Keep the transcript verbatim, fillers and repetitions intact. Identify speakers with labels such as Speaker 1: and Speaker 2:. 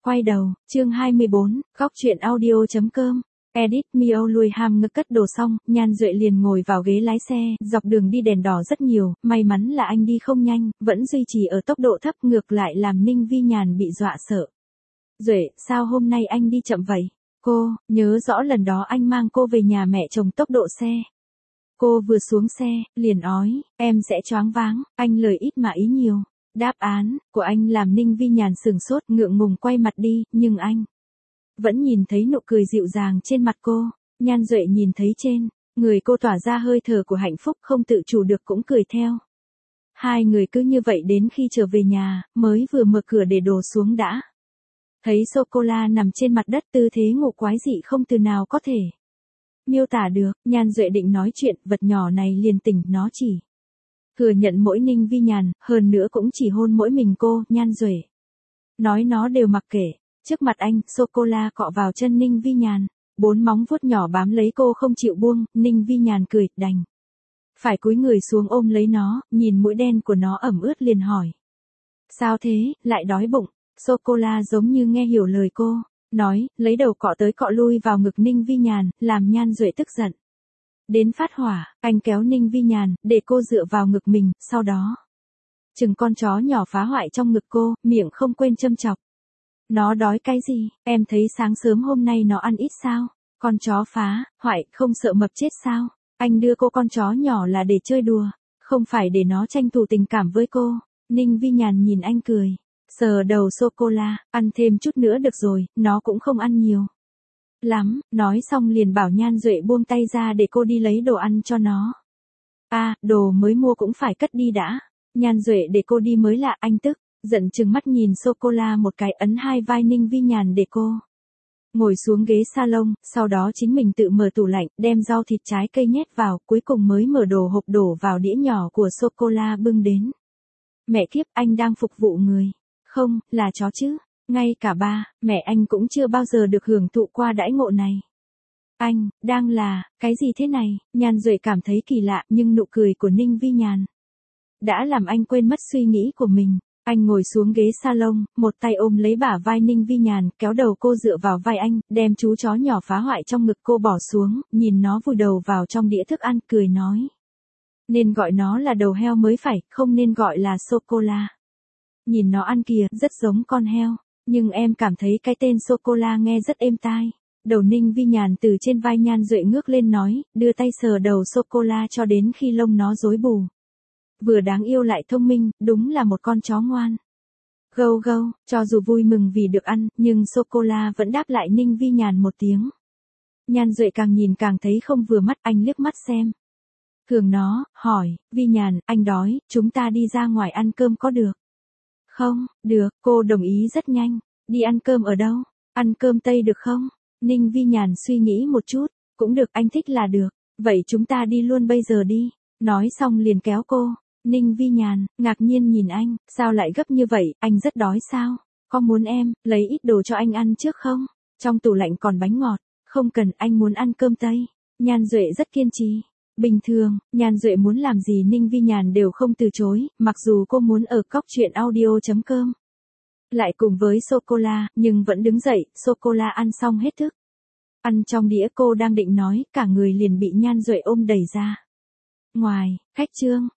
Speaker 1: Quay đầu, chương hai mươi bốn, góc chuyện audio.com. Edit Mio lùi hàm ngực cất đồ xong, Nhan Duệ liền ngồi vào ghế lái xe, dọc đường đi đèn đỏ rất nhiều, may mắn là anh đi không nhanh, vẫn duy trì ở tốc độ thấp, ngược lại làm Ninh Vi Nhàn bị dọa sợ. Duệ, sao hôm nay anh đi chậm vậy? Cô, nhớ rõ lần đó anh mang cô về nhà mẹ chồng tốc độ xe. Cô vừa xuống xe, liền ói, em sẽ choáng váng, anh lời ít mà ý nhiều. Đáp án của anh làm Ninh Vi Nhàn sửng sốt, ngượng ngùng quay mặt đi, nhưng anh vẫn nhìn thấy nụ cười dịu dàng trên mặt cô. Nhan Duệ nhìn thấy trên người cô tỏa ra hơi thở của hạnh phúc, không tự chủ được cũng cười theo. Hai người cứ như vậy đến khi trở về nhà, mới vừa mở cửa để đồ xuống đã thấy sô-cô-la nằm trên mặt đất, tư thế ngủ quái dị không từ nào có thể miêu tả được. Nhan Duệ định nói chuyện, vật nhỏ này liền tỉnh, nó chỉ thừa nhận mỗi Ninh Vi Nhàn, hơn nữa cũng chỉ hôn mỗi mình cô. Nhan Duệ nói nó đều mặc kệ. Trước mặt anh, sô-cô-la cọ vào chân Ninh Vi Nhàn, bốn móng vuốt nhỏ bám lấy cô không chịu buông. Ninh Vi Nhàn cười, đành phải cúi người xuống ôm lấy nó, nhìn mũi đen của nó ẩm ướt liền hỏi. Sao thế, lại đói bụng? Sô-cô-la giống như nghe hiểu lời cô nói, lấy đầu cọ tới cọ lui vào ngực Ninh Vi Nhàn, làm Nhan Duệ tức giận đến phát hỏa. Anh kéo Ninh Vi Nhàn, để cô dựa vào ngực mình, sau đó chừng con chó nhỏ phá hoại trong ngực cô, miệng không quên châm chọc. Nó đói cái gì, em thấy sáng sớm hôm nay nó ăn ít sao? Con chó phá hoại, không sợ mập chết sao? Anh đưa cô con chó nhỏ là để chơi đùa, không phải để nó tranh thủ tình cảm với cô. Ninh Vi Nhàn nhìn anh cười, sờ đầu sô-cô-la, ăn thêm chút nữa được rồi, nó cũng không ăn nhiều lắm. Nói xong liền bảo Nhan Duệ buông tay ra để cô đi lấy đồ ăn cho nó. A, à, đồ mới mua cũng phải cất đi đã. Nhan Duệ để cô đi mới lạ. Anh tức giận trừng mắt nhìn sô-cô-la một cái, ấn hai vai Ninh Vi Nhàn để cô ngồi xuống ghế salon, sau đó chính mình tự mở tủ lạnh, đem rau thịt trái cây nhét vào, cuối cùng mới mở đồ hộp đổ vào đĩa nhỏ của sô-cô-la bưng đến. Mẹ kiếp, anh đang phục vụ người, không, là chó chứ. Ngay cả ba, mẹ anh cũng chưa bao giờ được hưởng thụ qua đãi ngộ này. Anh, đang là, cái gì thế này? Nhan Duệ cảm thấy kỳ lạ, nhưng nụ cười của Ninh Vi Nhàn đã làm anh quên mất suy nghĩ của mình. Anh ngồi xuống ghế salon, một tay ôm lấy bả vai Ninh Vi Nhàn, kéo đầu cô dựa vào vai anh, đem chú chó nhỏ phá hoại trong ngực cô bỏ xuống, nhìn nó vùi đầu vào trong đĩa thức ăn, cười nói. Nên gọi nó là đầu heo mới phải, không nên gọi là sô-cô-la. Nhìn nó ăn kìa, rất giống con heo. Nhưng em cảm thấy cái tên sô-cô-la nghe rất êm tai. Đầu Ninh Vi Nhàn từ trên vai Nhan Duệ ngước lên nói, đưa tay sờ đầu sô-cô-la cho đến khi lông nó rối bù. Vừa đáng yêu lại thông minh, đúng là một con chó ngoan. Gâu gâu, cho dù vui mừng vì được ăn, nhưng sô-cô-la vẫn đáp lại Ninh Vi Nhàn một tiếng. Nhan Duệ càng nhìn càng thấy không vừa mắt, anh liếc mắt xem thường nó, hỏi, Vi Nhàn, anh đói, chúng ta đi ra ngoài ăn cơm có được? Không, được, cô đồng ý rất nhanh. Đi ăn cơm ở đâu? Ăn cơm Tây được không? Ninh Vi Nhàn suy nghĩ một chút, cũng được, anh thích là được. Vậy chúng ta đi luôn bây giờ đi. Nói xong liền kéo cô. Ninh Vi Nhàn, ngạc nhiên nhìn anh, sao lại gấp như vậy, anh rất đói sao? Có muốn em, lấy ít đồ cho anh ăn trước không? Trong tủ lạnh còn bánh ngọt. Không cần, anh muốn ăn cơm Tây. Nhan Duệ rất kiên trì. Bình thường, Nhan Duệ muốn làm gì Ninh Vi Nhàn đều không từ chối, mặc dù cô muốn ở góc chuyện audio.com lại cùng với sô-cô-la, nhưng vẫn đứng dậy. Sô-cô-la ăn xong hết thức ăn trong đĩa, cô đang định nói, cả người liền bị Nhan Duệ ôm đẩy ra ngoài. Khách trương,